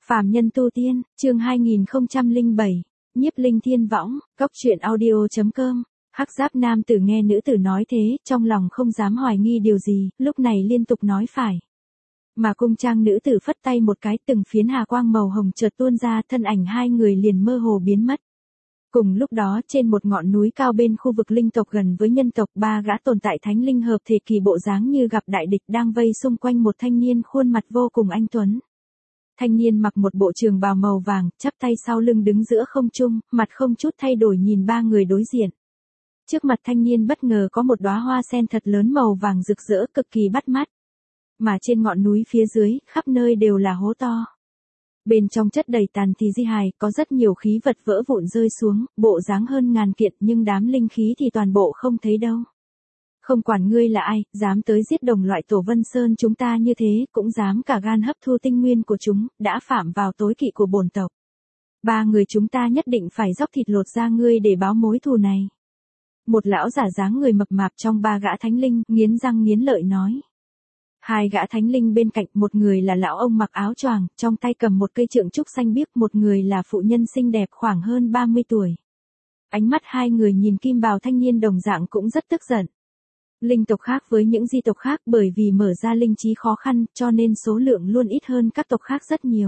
Phàm nhân tu tiên, chương 2007, Nhiếp Linh Thiên Võng, Cốc truyện audio.com. Hắc giáp nam tử nghe nữ tử nói thế, trong lòng không dám hoài nghi điều gì, lúc này liên tục nói phải. Mà cung trang nữ tử phất tay một cái, từng phiến hà quang màu hồng chợt tuôn ra, thân ảnh hai người liền mơ hồ biến mất. Cùng lúc đó, trên một ngọn núi cao bên khu vực linh tộc gần với nhân tộc, ba gã tồn tại thánh linh hợp thể kỳ bộ dáng như gặp đại địch đang vây xung quanh một thanh niên khuôn mặt vô cùng anh tuấn. Thanh niên mặc một bộ trường bào màu vàng, chắp tay sau lưng đứng giữa không trung, mặt không chút thay đổi nhìn ba người đối diện. Trước mặt thanh niên bất ngờ có một đóa hoa sen thật lớn màu vàng rực rỡ cực kỳ bắt mắt. Mà trên ngọn núi phía dưới, khắp nơi đều là hố to. Bên trong chất đầy tàn thì di hài, có rất nhiều khí vật vỡ vụn rơi xuống, bộ dáng hơn ngàn kiện nhưng đám linh khí thì toàn bộ không thấy đâu. Không quản ngươi là ai, dám tới giết đồng loại Tổ Vân Sơn chúng ta như thế, cũng dám cả gan hấp thu tinh nguyên của chúng, đã phạm vào tối kỵ của bổn tộc. Ba người chúng ta nhất định phải dốc thịt lột da ngươi để báo mối thù này. Một lão giả dáng người mập mạp trong ba gã thánh linh, nghiến răng nghiến lợi nói. Hai gã thánh linh bên cạnh, một người là lão ông mặc áo choàng, trong tay cầm một cây trượng trúc xanh biếc, một người là phụ nhân xinh đẹp khoảng hơn 30 tuổi. Ánh mắt hai người nhìn kim bào thanh niên đồng dạng cũng rất tức giận. Linh tộc khác với những di tộc khác bởi vì mở ra linh trí khó khăn cho nên số lượng luôn ít hơn các tộc khác rất nhiều.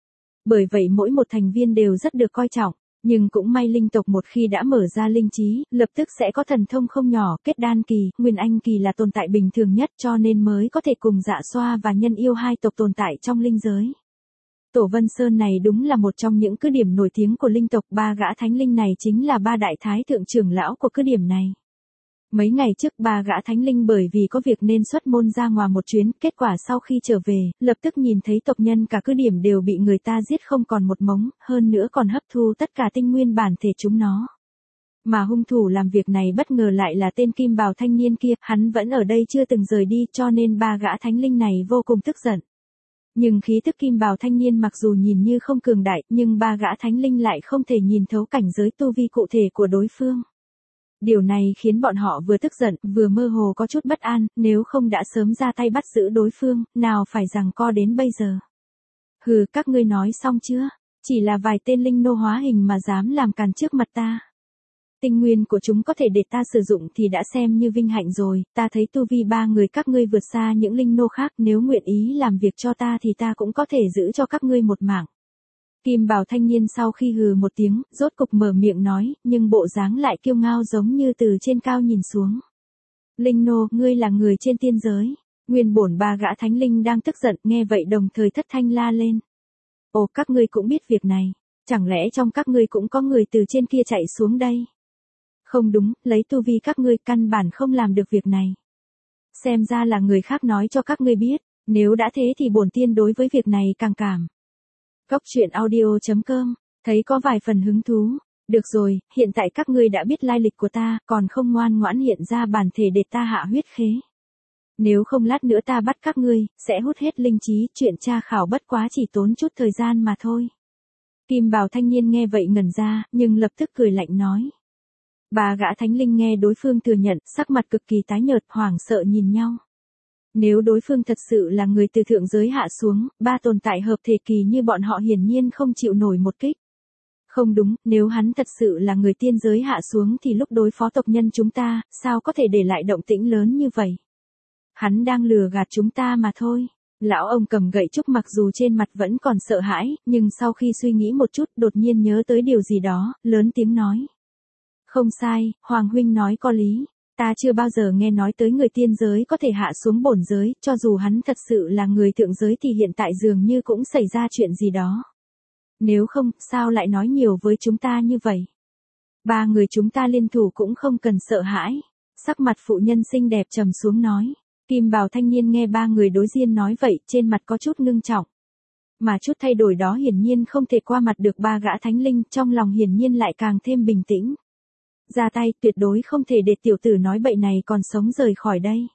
Bởi vậy mỗi một thành viên đều rất được coi trọng, nhưng cũng may linh tộc một khi đã mở ra linh trí, lập tức sẽ có thần thông không nhỏ, kết đan kỳ, nguyên anh kỳ là tồn tại bình thường nhất cho nên mới có thể cùng Dạ Xoa và Nhân Yêu hai tộc tồn tại trong linh giới. Tổ Vân Sơn này đúng là một trong những cứ điểm nổi tiếng của linh tộc, ba gã thánh linh này chính là ba đại thái thượng trưởng lão của cứ điểm này. Mấy ngày trước ba gã thánh linh bởi vì có việc nên xuất môn ra ngoài một chuyến, kết quả sau khi trở về, lập tức nhìn thấy tộc nhân cả cứ điểm đều bị người ta giết không còn một mống, hơn nữa còn hấp thu tất cả tinh nguyên bản thể chúng nó. Mà hung thủ làm việc này bất ngờ lại là tên kim bào thanh niên kia, hắn vẫn ở đây chưa từng rời đi cho nên ba gã thánh linh này vô cùng tức giận. Nhưng khí tức kim bào thanh niên mặc dù nhìn như không cường đại, nhưng ba gã thánh linh lại không thể nhìn thấu cảnh giới tu vi cụ thể của đối phương. Điều này khiến bọn họ vừa tức giận, vừa mơ hồ có chút bất an, nếu không đã sớm ra tay bắt giữ đối phương, nào phải giằng co đến bây giờ. Hừ, các ngươi nói xong chưa? Chỉ là vài tên linh nô hóa hình mà dám làm càn trước mặt ta. Tinh nguyên của chúng có thể để ta sử dụng thì đã xem như vinh hạnh rồi, ta thấy tu vi ba người các ngươi vượt xa những linh nô khác, nếu nguyện ý làm việc cho ta thì ta cũng có thể giữ cho các ngươi một mạng. Kim bào thanh niên sau khi hừ một tiếng, rốt cục mở miệng nói, nhưng bộ dáng lại kiêu ngao giống như từ trên cao nhìn xuống. Linh nô, ngươi là người trên tiên giới. Nguyên bổn ba gã thánh linh đang tức giận, nghe vậy đồng thời thất thanh la lên. Ồ, các ngươi cũng biết việc này, chẳng lẽ trong các ngươi cũng có người từ trên kia chạy xuống đây? Không đúng, lấy tu vi các ngươi căn bản không làm được việc này. Xem ra là người khác nói cho các ngươi biết, nếu đã thế thì bổn tiên đối với việc này càng cảm. Cốc truyện audio.com, thấy có vài phần hứng thú. Được rồi, hiện tại các ngươi đã biết lai lịch của ta, còn không ngoan ngoãn hiện ra bản thể để ta hạ huyết khế. Nếu không lát nữa ta bắt các ngươi, sẽ hút hết linh trí, chuyện tra khảo bất quá chỉ tốn chút thời gian mà thôi. Kim bào thanh niên nghe vậy ngẩn ra, nhưng lập tức cười lạnh nói. Ba gã thánh linh nghe đối phương thừa nhận, sắc mặt cực kỳ tái nhợt, hoảng sợ nhìn nhau. Nếu đối phương thật sự là người từ thượng giới hạ xuống, ba tồn tại hợp thể kỳ như bọn họ hiển nhiên không chịu nổi một kích. Không đúng, nếu hắn thật sự là người tiên giới hạ xuống thì lúc đối phó tộc nhân chúng ta, sao có thể để lại động tĩnh lớn như vậy? Hắn đang lừa gạt chúng ta mà thôi. Lão ông cầm gậy trúc mặc dù trên mặt vẫn còn sợ hãi, nhưng sau khi suy nghĩ một chút đột nhiên nhớ tới điều gì đó, lớn tiếng nói. Không sai, Hoàng huynh nói có lý. Ta chưa bao giờ nghe nói tới người tiên giới có thể hạ xuống bổn giới, cho dù hắn thật sự là người thượng giới thì hiện tại dường như cũng xảy ra chuyện gì đó. Nếu không, sao lại nói nhiều với chúng ta như vậy? Ba người chúng ta liên thủ cũng không cần sợ hãi. Sắc mặt phụ nhân xinh đẹp trầm xuống nói. Kim bào thanh niên nghe ba người đối diện nói vậy, trên mặt có chút ngưng trọng. Mà chút thay đổi đó hiển nhiên không thể qua mặt được ba gã thánh linh, trong lòng hiển nhiên lại càng thêm bình tĩnh. Ra tay, tuyệt đối không thể để tiểu tử nói bậy này còn sống rời khỏi đây.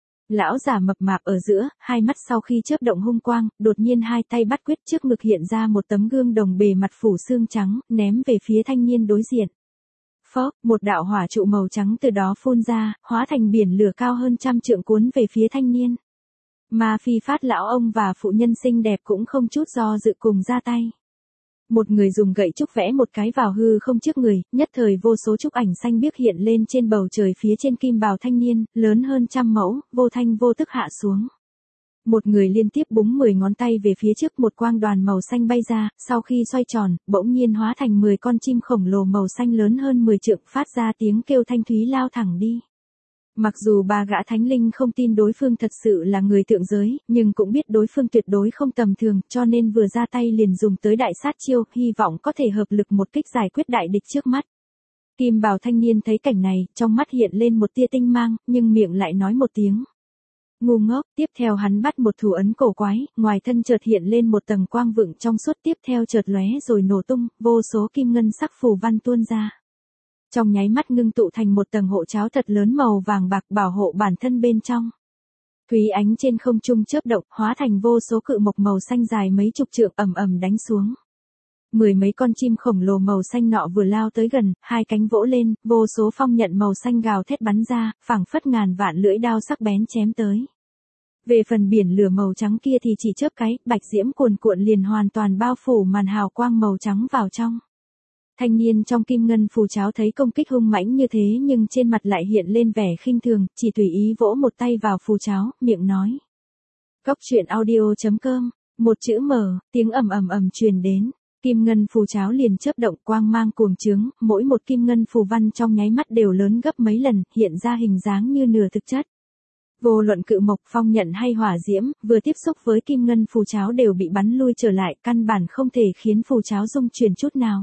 Lão giả mập mạp ở giữa, hai mắt sau khi chớp động hung quang, đột nhiên hai tay bắt quyết, trước ngực hiện ra một tấm gương đồng bề mặt phủ xương trắng, ném về phía thanh niên đối diện. Phốc, một đạo hỏa trụ màu trắng từ đó phun ra, hóa thành biển lửa cao hơn 100 trượng cuốn về phía thanh niên. Mà Phi Phát lão ông và phụ nhân xinh đẹp cũng không chút do dự cùng ra tay. Một người dùng gậy trúc vẽ một cái vào hư không trước người, nhất thời vô số trúc ảnh xanh biếc hiện lên trên bầu trời phía trên kim bào thanh niên, lớn hơn 100 mẫu, vô thanh vô tức hạ xuống. Một người liên tiếp búng 10 ngón tay về phía trước, một quang đoàn màu xanh bay ra, sau khi xoay tròn, bỗng nhiên hóa thành 10 con chim khổng lồ màu xanh lớn hơn 10 trượng, phát ra tiếng kêu thanh thúy lao thẳng đi. Mặc dù ba gã thánh linh không tin đối phương thật sự là người thượng giới, nhưng cũng biết đối phương tuyệt đối không tầm thường, cho nên vừa ra tay liền dùng tới đại sát chiêu, hy vọng có thể hợp lực một kích giải quyết đại địch trước mắt. Kim bào thanh niên thấy cảnh này, trong mắt hiện lên một tia tinh mang, nhưng miệng lại nói một tiếng ngu ngốc. Tiếp theo hắn bắt một thủ ấn cổ quái, ngoài thân chợt hiện lên một tầng quang vựng trong suốt, tiếp theo chợt lóe rồi nổ tung, vô số kim ngân sắc phù văn tuôn ra. Trong nháy mắt ngưng tụ thành một tầng hộ tráo thật lớn màu vàng bạc bảo hộ bản thân bên trong. Thúy ánh trên không trung chớp động, hóa thành vô số cự mộc màu xanh dài mấy chục trượng ầm ầm đánh xuống. 10 mấy con chim khổng lồ màu xanh nọ vừa lao tới gần, hai cánh vỗ lên, vô số phong nhận màu xanh gào thét bắn ra, phảng phất ngàn vạn lưỡi đao sắc bén chém tới. Về phần biển lửa màu trắng kia thì chỉ chớp cái, bạch diễm cuồn cuộn liền hoàn toàn bao phủ màn hào quang màu trắng vào trong. Thanh niên trong kim ngân phù tráo thấy công kích hung mãnh như thế nhưng trên mặt lại hiện lên vẻ khinh thường, chỉ tùy ý vỗ một tay vào phù tráo, miệng nói. Cóc truyện audio.com, một chữ mở, tiếng ầm ầm ầm truyền đến. Kim ngân phù tráo liền chớp động, quang mang cuồng trướng, mỗi một kim ngân phù văn trong nháy mắt đều lớn gấp mấy lần, hiện ra hình dáng như nửa thực chất. Vô luận cự mộc, phong nhận hay hỏa diễm, vừa tiếp xúc với kim ngân phù tráo đều bị bắn lui trở lại, căn bản không thể khiến phù tráo rung chuyển chút nào.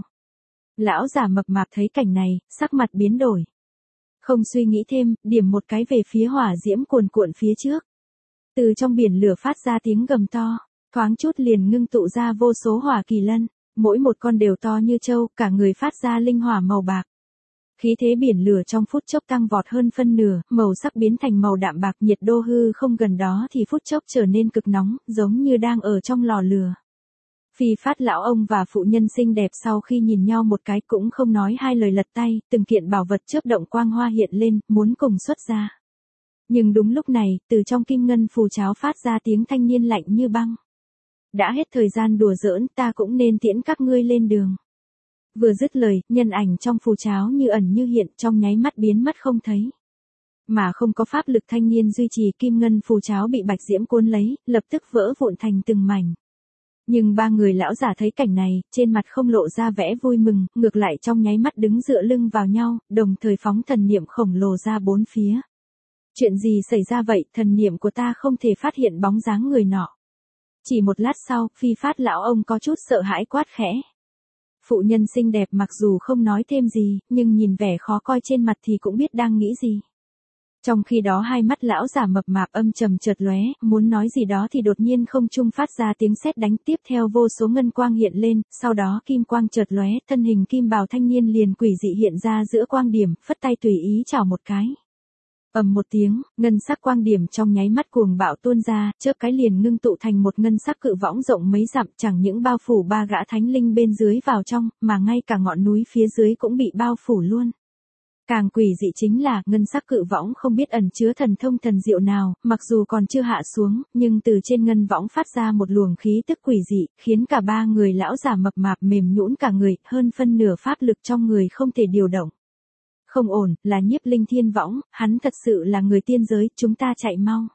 Lão già mập mạp thấy cảnh này, sắc mặt biến đổi. Không suy nghĩ thêm, điểm một cái về phía hỏa diễm cuồn cuộn phía trước. Từ trong biển lửa phát ra tiếng gầm to, thoáng chút liền ngưng tụ ra vô số hỏa kỳ lân, mỗi một con đều to như trâu, cả người phát ra linh hỏa màu bạc. Khí thế biển lửa trong phút chốc tăng vọt hơn phân nửa, màu sắc biến thành màu đạm bạc, nhiệt độ hư không gần đó thì phút chốc trở nên cực nóng, giống như đang ở trong lò lửa. Phi Phát lão ông và phụ nhân xinh đẹp sau khi nhìn nhau một cái cũng không nói hai lời lật tay, từng kiện bảo vật chớp động quang hoa hiện lên, muốn cùng xuất ra. Nhưng đúng lúc này, từ trong kim ngân phù tráo phát ra tiếng thanh niên lạnh như băng. Đã hết thời gian đùa giỡn, ta cũng nên tiễn các ngươi lên đường. Vừa dứt lời, nhân ảnh trong phù tráo như ẩn như hiện, trong nháy mắt biến mất không thấy. Mà không có pháp lực thanh niên duy trì, kim ngân phù tráo bị bạch diễm cuốn lấy, lập tức vỡ vụn thành từng mảnh. Nhưng ba người lão giả thấy cảnh này, trên mặt không lộ ra vẻ vui mừng, ngược lại trong nháy mắt đứng dựa lưng vào nhau, đồng thời phóng thần niệm khổng lồ ra bốn phía. Chuyện gì xảy ra vậy, thần niệm của ta không thể phát hiện bóng dáng người nọ. Chỉ một lát sau, Phi Phát lão ông có chút sợ hãi quát khẽ. Phụ nhân xinh đẹp mặc dù không nói thêm gì, nhưng nhìn vẻ khó coi trên mặt thì cũng biết đang nghĩ gì. Trong khi đó hai mắt lão giả mập mạp âm trầm chợt lóe, muốn nói gì đó thì đột nhiên không trung phát ra tiếng sét đánh, tiếp theo vô số ngân quang hiện lên, sau đó kim quang chợt lóe, thân hình kim bào thanh niên liền quỷ dị hiện ra giữa quang điểm, phất tay tùy ý chảo một cái. Ầm một tiếng, ngân sắc quang điểm trong nháy mắt cuồng bạo tuôn ra, chớp cái liền ngưng tụ thành một ngân sắc cự võng rộng mấy dặm, chẳng những bao phủ ba gã thánh linh bên dưới vào trong, mà ngay cả ngọn núi phía dưới cũng bị bao phủ luôn. Càng quỷ dị chính là, ngân sắc cự võng không biết ẩn chứa thần thông thần diệu nào, mặc dù còn chưa hạ xuống, nhưng từ trên ngân võng phát ra một luồng khí tức quỷ dị, khiến cả ba người lão giả mập mạp mềm nhũn cả người, hơn phân nửa pháp lực trong người không thể điều động. Không ổn, là Nhiếp Linh Thiên Võng, hắn thật sự là người tiên giới, chúng ta chạy mau.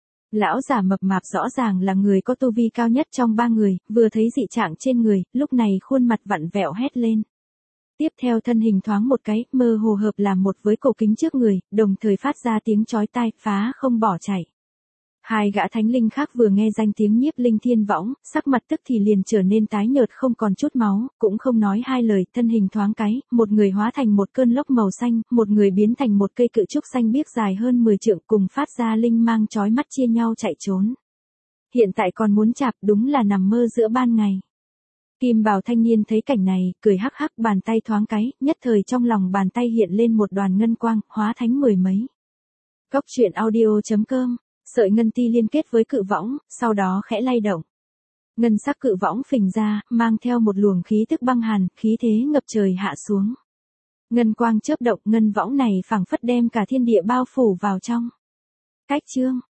Lão giả mập mạp rõ ràng là người có tu vi cao nhất trong ba người, vừa thấy dị trạng trên người, lúc này khuôn mặt vặn vẹo hét lên. Tiếp theo thân hình thoáng một cái, mơ hồ hợp làm một với cổ kính trước người, đồng thời phát ra tiếng chói tai, phá không bỏ chạy. Hai gã thánh linh khác vừa nghe danh tiếng Nhiếp Linh Thiên Võng, sắc mặt tức thì liền trở nên tái nhợt không còn chút máu, cũng không nói hai lời, thân hình thoáng cái, một người hóa thành một cơn lốc màu xanh, một người biến thành một cây cự trúc xanh biếc dài hơn 10 trượng, cùng phát ra linh mang chói mắt chia nhau chạy trốn. Hiện tại còn muốn chạp, đúng là nằm mơ giữa ban ngày. Kim bào thanh niên thấy cảnh này, cười hắc hắc, bàn tay thoáng cái, nhất thời trong lòng bàn tay hiện lên một đoàn ngân quang, hóa thánh mười mấy. Cóc truyện audio.com, sợi ngân ti liên kết với cự võng, sau đó khẽ lay động. Ngân sắc cự võng phình ra, mang theo một luồng khí tức băng hàn, khí thế ngập trời hạ xuống. Ngân quang chớp động, ngân võng này phảng phất đem cả thiên địa bao phủ vào trong. Cách chương